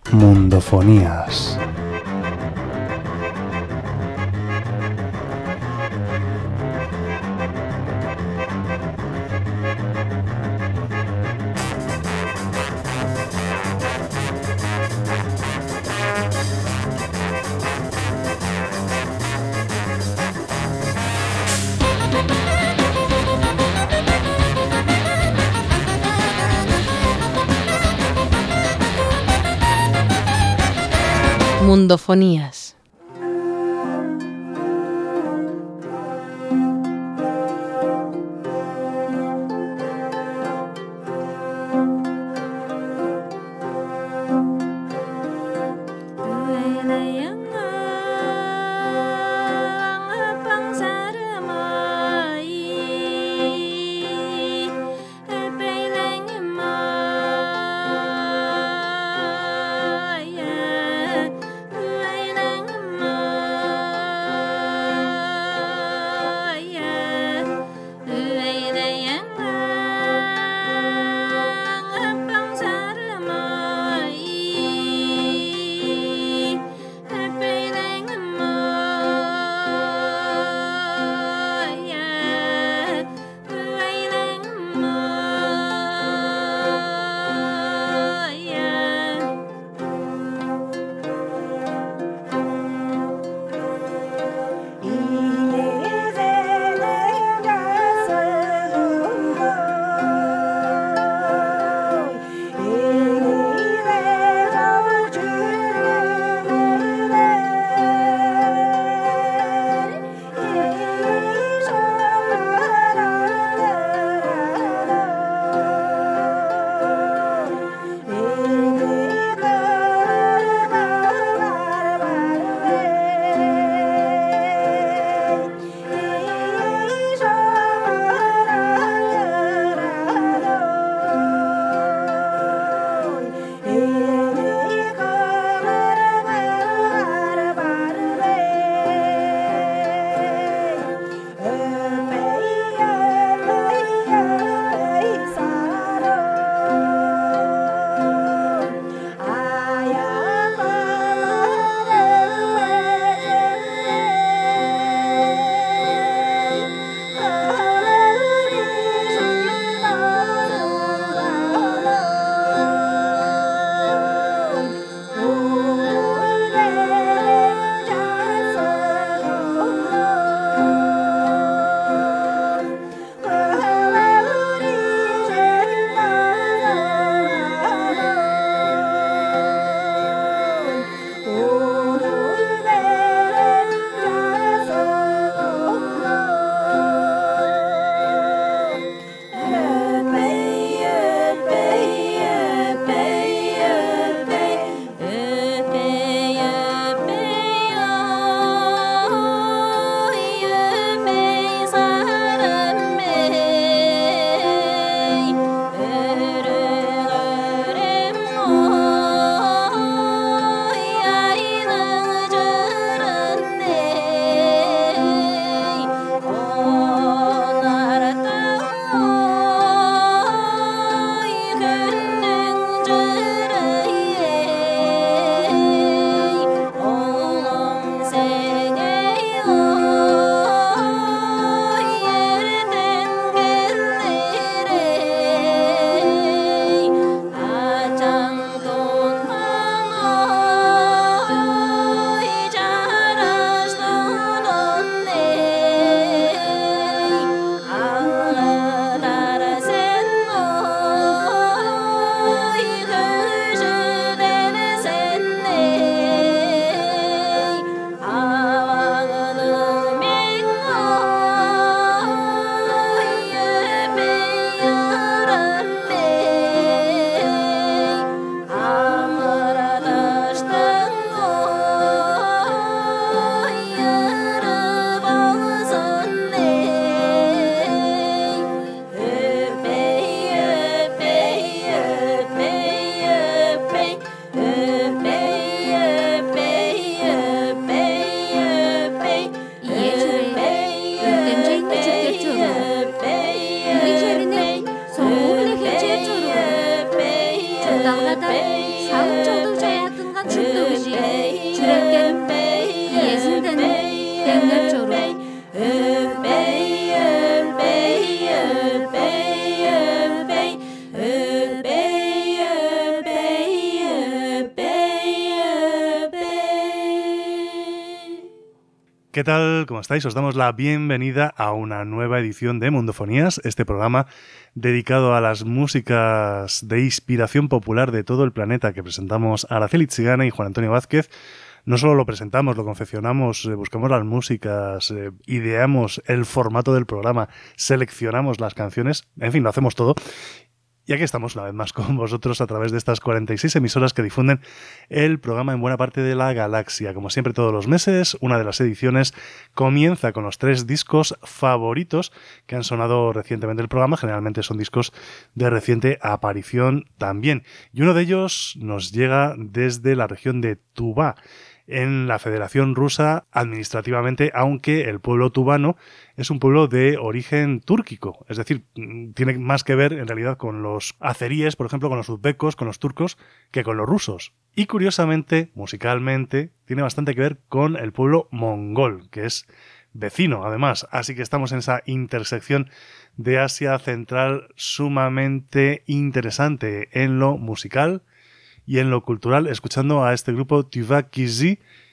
Mundofonías. Mundofonías. ¿Qué tal? ¿Cómo estáis? Os damos la bienvenida a una nueva edición de Mundofonías, este programa dedicado a las músicas de inspiración popular de todo el planeta que presentamos Araceli Tzigane y Juan Antonio Vázquez. No solo lo presentamos, lo confeccionamos, buscamos las músicas, ideamos el formato del programa, seleccionamos las canciones, en fin, lo hacemos todo. Y aquí estamos una vez más con vosotros a través de estas 46 emisoras que difunden el programa en buena parte de la galaxia. Como siempre todos los meses, una de las ediciones comienza con los 3 discos favoritos que han sonado recientemente del programa. Generalmente son discos de reciente aparición también. Y uno de ellos nos llega desde la región de Tuvá, en la Federación Rusa administrativamente, aunque el pueblo tubano es un pueblo de origen túrquico, es decir, tiene más que ver en realidad con los azeríes, por ejemplo, con los uzbecos, con los turcos, que con los rusos. Y curiosamente, musicalmente, tiene bastante que ver con el pueblo mongol, que es vecino además, así que estamos en esa intersección de Asia Central sumamente interesante en lo musical y en lo cultural, escuchando a este grupo Tuvá-Kizi.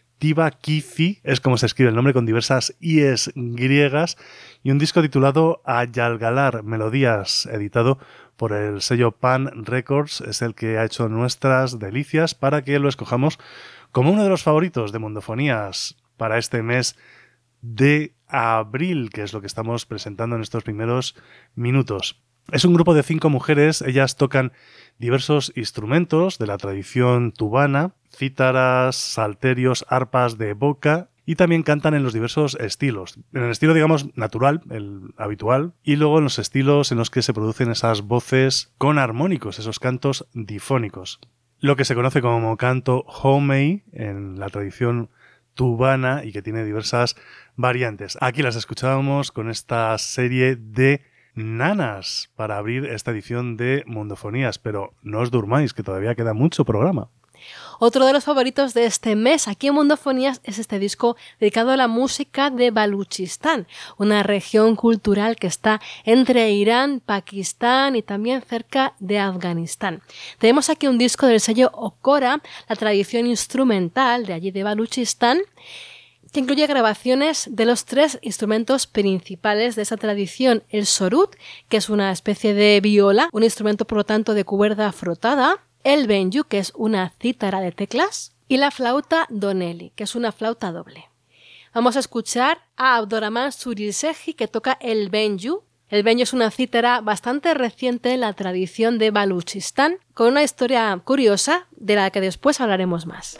Tuvá-Kizi es como se escribe el nombre, con diversas ies griegas, y un disco titulado Ayalgalar Melodías, editado por el sello Pan Records, es el que ha hecho nuestras delicias para que lo escojamos como uno de los favoritos de Mundofonías para este mes de abril, que es lo que estamos presentando en estos primeros minutos. Es un grupo de 5 mujeres, ellas tocan diversos instrumentos de la tradición tubana, cítaras, salterios, arpas de boca, y también cantan en los diversos estilos. En el estilo, digamos, natural, el habitual, y luego en los estilos en los que se producen esas voces con armónicos, esos cantos difónicos. Lo que se conoce como canto homey en la tradición tubana y que tiene diversas variantes. Aquí las escuchábamos con esta serie de nanas para abrir esta edición de Mundofonías, pero no os durmáis, que todavía queda mucho programa. Otro de los favoritos de este mes aquí en Mundofonías es este disco dedicado a la música de Baluchistán, una región cultural que está entre Irán, Pakistán y también cerca de Afganistán. Tenemos aquí un disco del sello Okora, la tradición instrumental de allí de Baluchistán, que incluye grabaciones de los 3 instrumentos principales de esa tradición: el sorut, que es una especie de viola, un instrumento por lo tanto de cuerda frotada; el benju, que es una cítara de teclas; y la flauta doneli, que es una flauta doble. Vamos a escuchar a Abdurrahman Surilsehi, que toca el benju. El benju es una cítara bastante reciente en la tradición de Baluchistán, con una historia curiosa de la que después hablaremos más.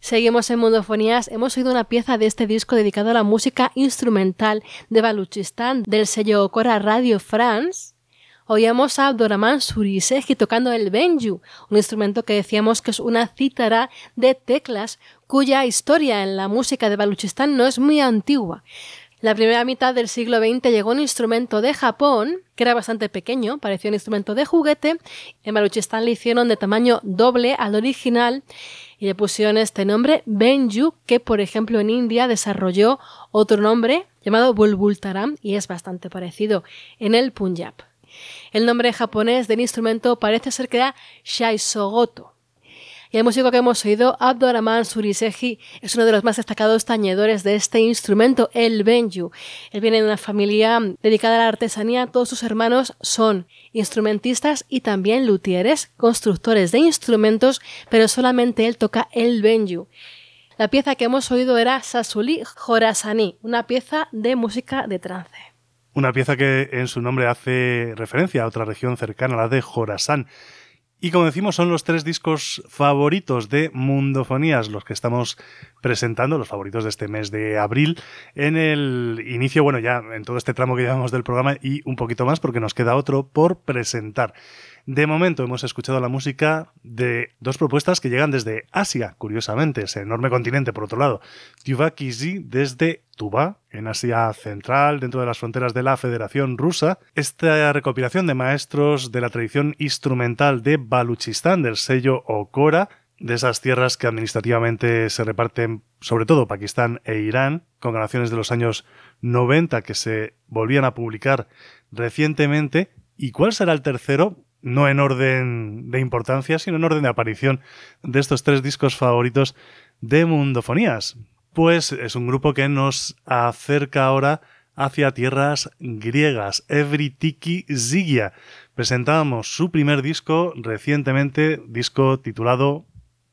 Seguimos en Mundofonías. Hemos oído una pieza de este disco dedicado a la música instrumental de Baluchistán del sello Okora Radio France. Oíamos a Abdurrahman Suriseghi tocando el benju, un instrumento que decíamos que es una cítara de teclas cuya historia en la música de Baluchistán no es muy antigua. La primera mitad del siglo XX llegó un instrumento de Japón, que era bastante pequeño, parecía un instrumento de juguete. En Baluchistán le hicieron de tamaño doble al original y le pusieron este nombre, benju, que por ejemplo en India desarrolló otro nombre llamado bulbul taram y es bastante parecido en el Punjab. El nombre japonés del instrumento parece ser que era shaisogoto. Y el músico que hemos oído, Abdurrahman Suriseghi, es uno de los más destacados tañedores de este instrumento, el benju. Él viene de una familia dedicada a la artesanía. Todos sus hermanos son instrumentistas y también luthieres, constructores de instrumentos, pero solamente él toca el benju. La pieza que hemos oído era Sasuli Khorasani, una pieza de música de trance. Una pieza que en su nombre hace referencia a otra región cercana, la de Jorasán. Y como decimos, son los 3 discos favoritos de Mundofonías, los que estamos presentando, los favoritos de este mes de abril, en el inicio, bueno, ya en todo este tramo que llevamos del programa y un poquito más, porque nos queda otro por presentar. De momento hemos escuchado la música de 2 propuestas que llegan desde Asia, curiosamente, ese enorme continente por otro lado. Tuva Kizi desde Tuva, en Asia Central, dentro de las fronteras de la Federación Rusa. Esta recopilación de maestros de la tradición instrumental de Baluchistán, del sello Okora, de esas tierras que administrativamente se reparten sobre todo Pakistán e Irán, con grabaciones de los años 90 que se volvían a publicar recientemente. ¿Y cuál será el tercero? No en orden de importancia, sino en orden de aparición de estos 3 discos favoritos de Mundofonías. Pues es un grupo que nos acerca ahora hacia tierras griegas, Evritiki Zygia. Presentábamos su primer disco recientemente, disco titulado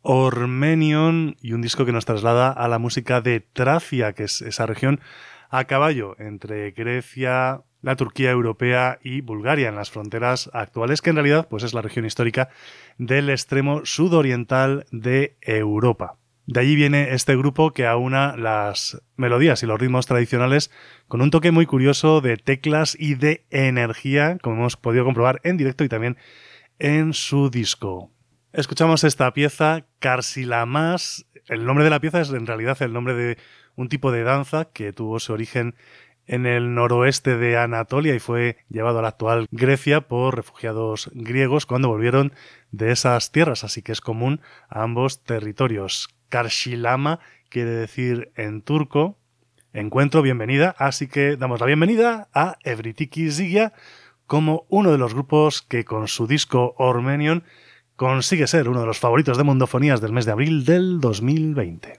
Ormenion, y un disco que nos traslada a la música de Tracia, que es esa región a caballo entre Grecia, la Turquía europea y Bulgaria, en las fronteras actuales, que en realidad pues es la región histórica del extremo sudoriental de Europa. De allí viene este grupo que aúna las melodías y los ritmos tradicionales con un toque muy curioso de teclas y de energía, como hemos podido comprobar en directo y también en su disco. Escuchamos esta pieza, Karsilamas. El nombre de la pieza es en realidad el nombre de un tipo de danza que tuvo su origen en el noroeste de Anatolia y fue llevado a la actual Grecia por refugiados griegos cuando volvieron de esas tierras, así que es común a ambos territorios. Karşilama quiere decir en turco encuentro, bienvenida, así que damos la bienvenida a Evritiki Zygia como uno de los grupos que con su disco Ormenion consigue ser uno de los favoritos de Mundofonías del mes de abril del 2020.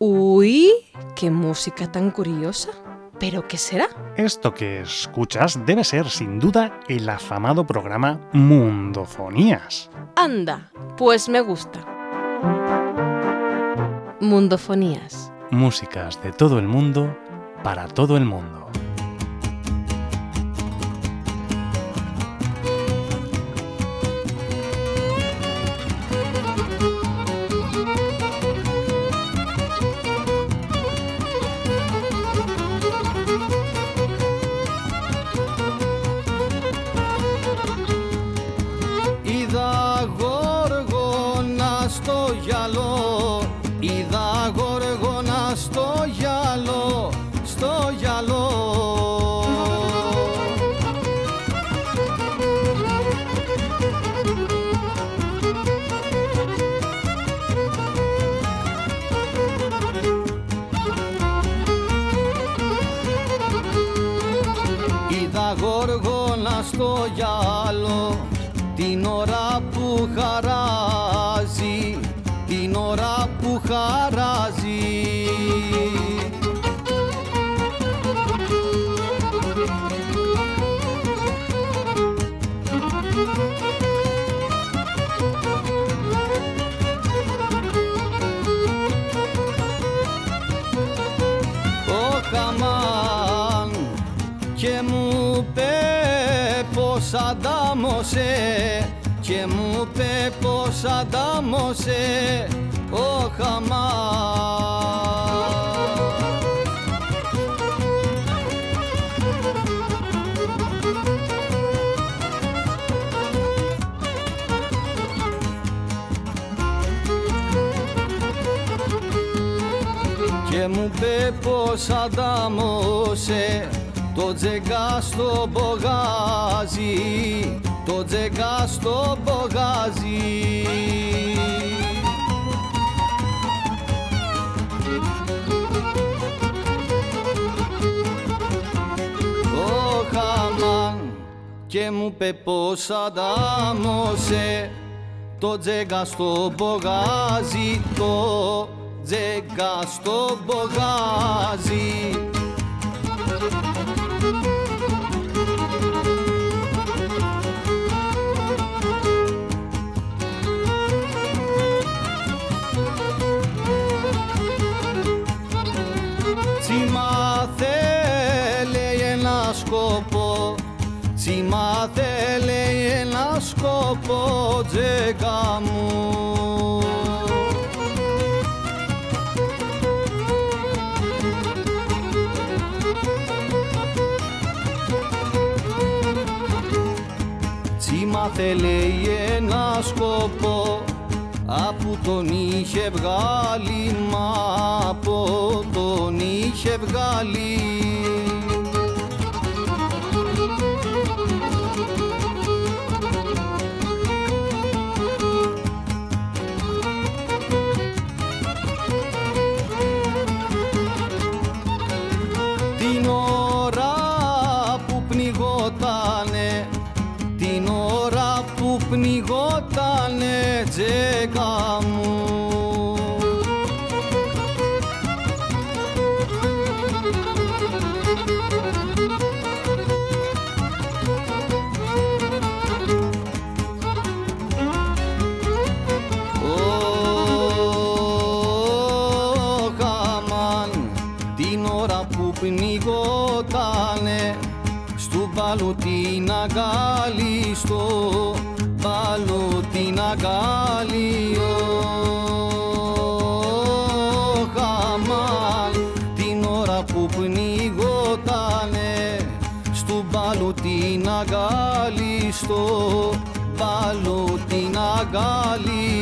Uy, qué música tan curiosa. ¿Pero qué será? Esto que escuchas debe ser, sin duda, el afamado programa Mundofonías. Anda, pues me gusta. Mundofonías. Músicas de todo el mundo, para todo el mundo. Στο γυάλο την ώρα που χαράζει, την ώρα που χαράζει. Ο Χαμάν και μου πως αντάμωσε και μου πέ πως αντάμωσε ο Χαμάν. Και μου πέ πως αντάμωσε το τζεγά στο μπογάζι, το τζεγά στο μπογάζι. Ο Χαμάν και μου πέ πως αντάμωσε το τζεγά στο μπογάζι, το τζεγά στο μπογάζι. Τσίμα θέλει ένα σκόπο, τσίμα θέλει ένα σκόπο, τζέκα μου. Τσίμα θέλει ένα σκόπο, από τον είχε βγάλει, μα από τον είχε βγάλει. Την ώρα που πνιγότανε, την ώρα που πνιγότανε, τζέκα μου. Πνιγότανε στου μπάλου την αγκάλι, στο μπάλου την αγκάλι. Ο Χαμάν την ώρα που πνιγότανε στου μπάλου την αγκάλι, στο μπάλου την αγκάλι.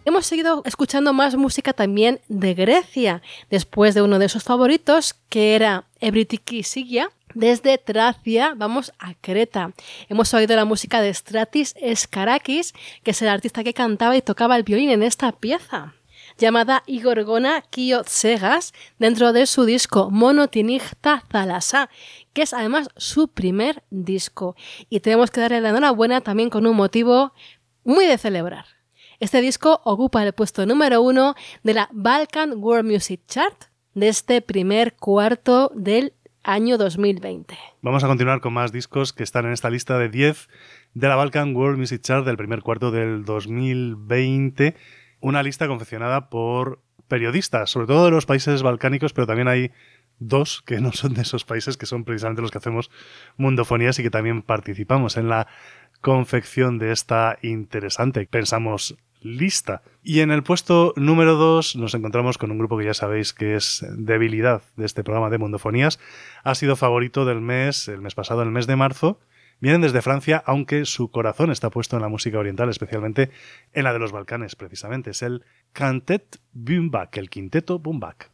Hemos seguido escuchando más música también de Grecia, después de uno de sus favoritos, que era Evrítiki Sigia. Desde Tracia vamos a Creta. Hemos oído la música de Stratis Skarakis, que es el artista que cantaba y tocaba el violín en esta pieza, llamada Igorgona Kiotsegas, dentro de su disco Monotinigta Thalassa, que es además su primer disco. Y tenemos que darle la enhorabuena también con un motivo muy de celebrar. Este disco ocupa el puesto número 1 de la Balkan World Music Chart de este primer cuarto del año 2020. Vamos a continuar con más discos que están en esta lista de 10 de la Balkan World Music Chart del primer cuarto del 2020. Una lista confeccionada por periodistas, sobre todo de los países balcánicos, pero también hay 2 que no son de esos países, que son precisamente los que hacemos Mundofonías y que también participamos en la confección de esta interesante, pensamos, lista. Y en el puesto número 2 nos encontramos con un grupo que ya sabéis que es debilidad de este programa de Mundofonías. Ha sido favorito del mes, el mes pasado, el mes de marzo. Vienen desde Francia, aunque su corazón está puesto en la música oriental, especialmente en la de los Balcanes, precisamente. Es el Quintet Bumbak, el Quinteto Bumbak.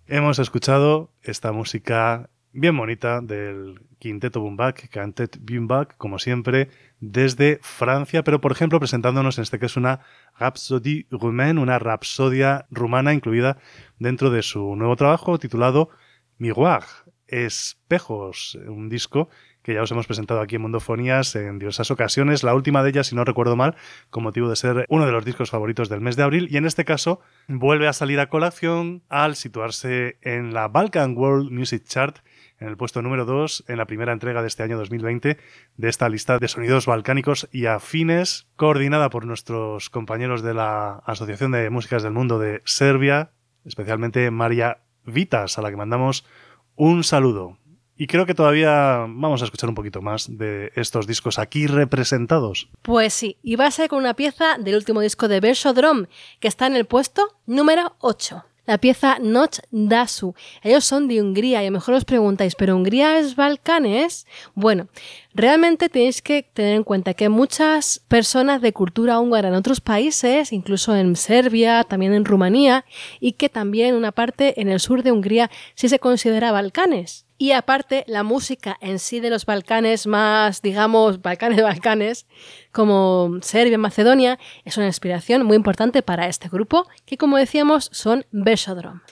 Hemos escuchado esta música bien bonita del Quinteto Bumbac, Cantet Bumbac, como siempre, desde Francia, pero por ejemplo presentándonos en este que es una Rhapsodie Roumaine, una rapsodia rumana incluida dentro de su nuevo trabajo titulado Miroir, Espejos, un disco que ya os hemos presentado aquí en Mundofonías en diversas ocasiones, la última de ellas, si no recuerdo mal, con motivo de ser uno de los discos favoritos del mes de abril, y en este caso vuelve a salir a colación al situarse en la Balkan World Music Chart, en el puesto número 2, en la primera entrega de este año 2020, de esta lista de sonidos balcánicos y afines, coordinada por nuestros compañeros de la Asociación de Músicas del Mundo de Serbia, especialmente María Vitas, a la que mandamos un saludo. Y creo que todavía vamos a escuchar un poquito más de estos discos aquí representados. Pues sí, y va a ser con una pieza del último disco de Versodrom, que está en el puesto número 8. La pieza Noc Dasu. Ellos son de Hungría y a lo mejor os preguntáis, ¿pero Hungría es Balcanes? Bueno, realmente tenéis que tener en cuenta que muchas personas de cultura húngara en otros países, incluso en Serbia, también en Rumanía, y que también una parte en el sur de Hungría sí se considera Balcanes. Y aparte, la música en sí de los Balcanes más, digamos, Balcanes, como Serbia, Macedonia, es una inspiración muy importante para este grupo, que como decíamos, son Versodrom.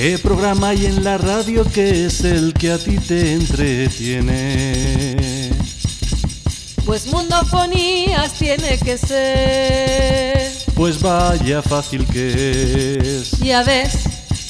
¿Qué programa hay en la radio que es el que a ti te entretiene? Pues Mundofonías tiene que ser. Pues vaya fácil que es. Ya ves.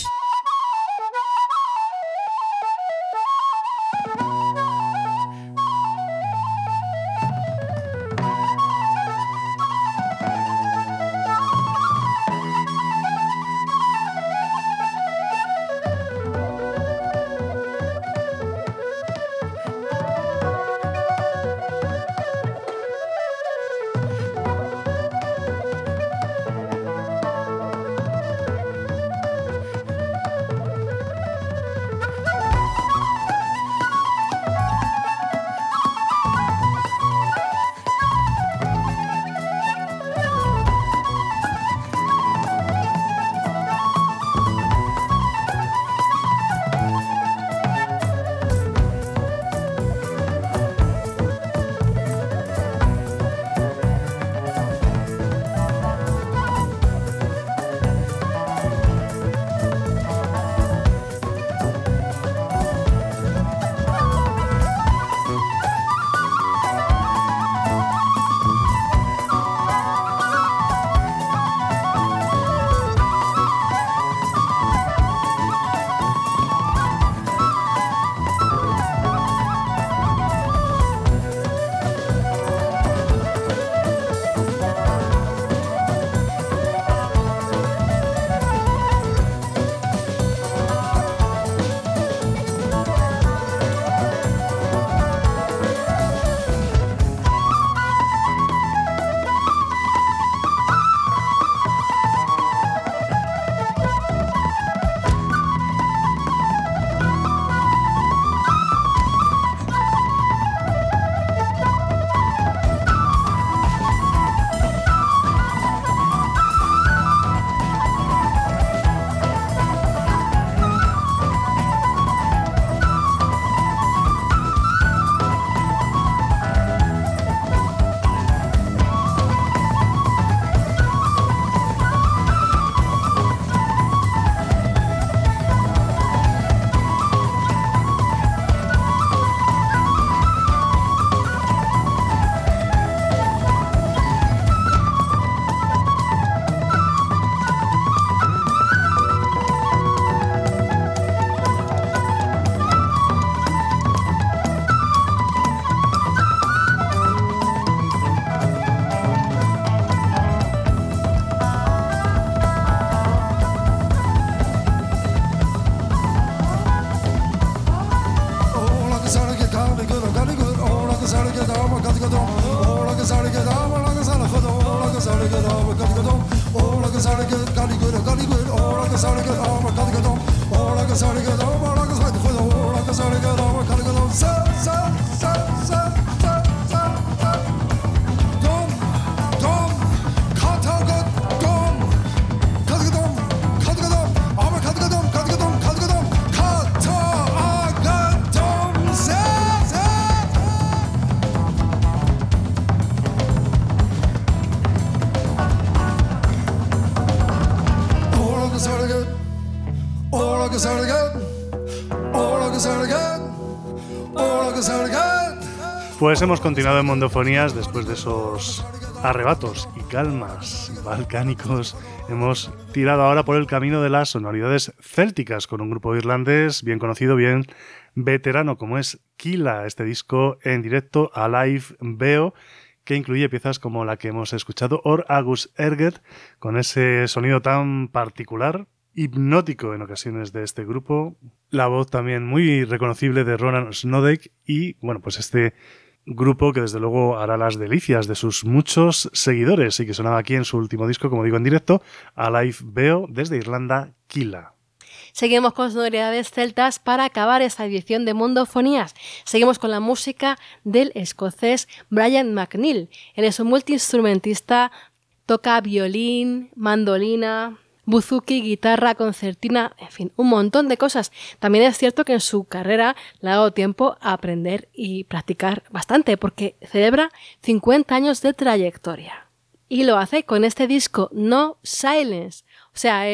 Pues hemos continuado en Mundofonías después de esos arrebatos y calmas balcánicos. Hemos tirado ahora por el camino de las sonoridades célticas con un grupo irlandés bien conocido, bien veterano como es Kila, este disco en directo Alive Veo, que incluye piezas como la que hemos escuchado, Or Agus Erget, con ese sonido tan particular, hipnótico en ocasiones de este grupo, la voz también muy reconocible de Ronan Snodek y, bueno, pues este grupo que desde luego hará las delicias de sus muchos seguidores y que sonaba aquí en su último disco, como digo, en directo, Alive Veo, desde Irlanda, Kila. Seguimos con sonoridades celtas para acabar esta edición de Mundofonías. Seguimos con la música del escocés Brian McNeill. Él es un multiinstrumentista, toca violín, mandolina, buzuki, guitarra, concertina, en fin, un montón de cosas. También es cierto que en su carrera le ha dado tiempo a aprender y practicar bastante, porque celebra 50 años de trayectoria. Y lo hace con este disco No Silence, o sea, es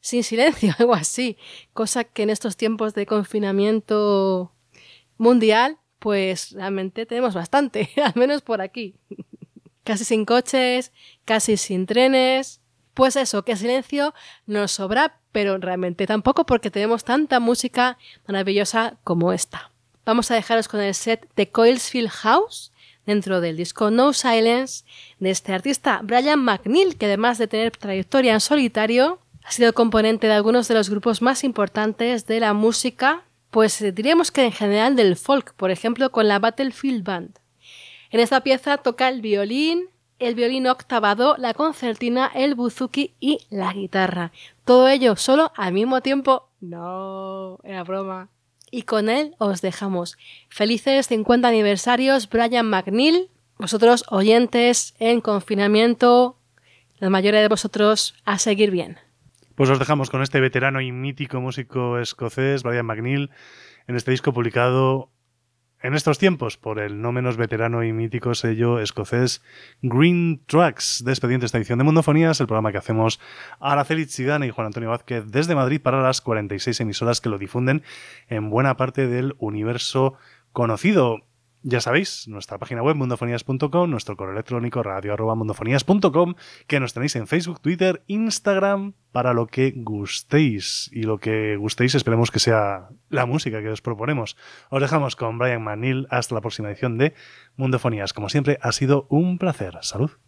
sin silencio, algo así. Cosa que en estos tiempos de confinamiento mundial, pues realmente tenemos bastante, al menos por aquí. Casi sin coches, casi sin trenes. Pues eso, que silencio nos sobra, pero realmente tampoco porque tenemos tanta música maravillosa como esta. Vamos a dejaros con el set de Coilsfield House, dentro del disco No Silence, de este artista Brian McNeil, que además de tener trayectoria en solitario, ha sido componente de algunos de los grupos más importantes de la música, pues diríamos que en general del folk, por ejemplo con la Battlefield Band. En esta pieza toca el violín octavado, la concertina, el buzuki y la guitarra. Todo ello solo al mismo tiempo. No, era broma. Y con él os dejamos. Felices 50 aniversarios, Brian McNeil. Vosotros, oyentes en confinamiento, la mayoría de vosotros, a seguir bien. Pues os dejamos con este veterano y mítico músico escocés, Brian McNeil, en este disco publicado en estos tiempos por el no menos veterano y mítico sello escocés Green Tracks. Despediendo esta edición de Mundofonías, el programa que hacemos Araceli Zidane y Juan Antonio Vázquez desde Madrid para las 46 emisoras que lo difunden en buena parte del universo conocido. Ya sabéis, nuestra página web mundofonías.com, nuestro correo electrónico radio@mundofonías.com, que nos tenéis en Facebook, Twitter, Instagram, para lo que gustéis. Y lo que gustéis esperemos que sea la música que os proponemos. Os dejamos con Brian McNeil. Hasta la próxima edición de Mundofonías. Como siempre, ha sido un placer. Salud.